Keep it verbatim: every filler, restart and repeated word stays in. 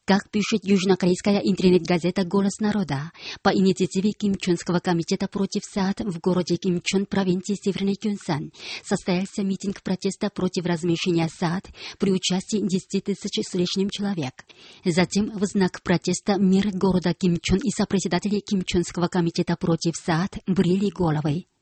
Как пишет южнокорейская интернет-газета «Голос народа», по инициативе Кимчонского комитета против САД в городе Кимчон, провинции Северный Кёнсан, состоялся митинг протеста против размещения САД при участии десяти тысяч с лишним человек. Затем в знак протеста мэр города Кимчон и сопредседатели Кимчонского комитета против САД брили головы.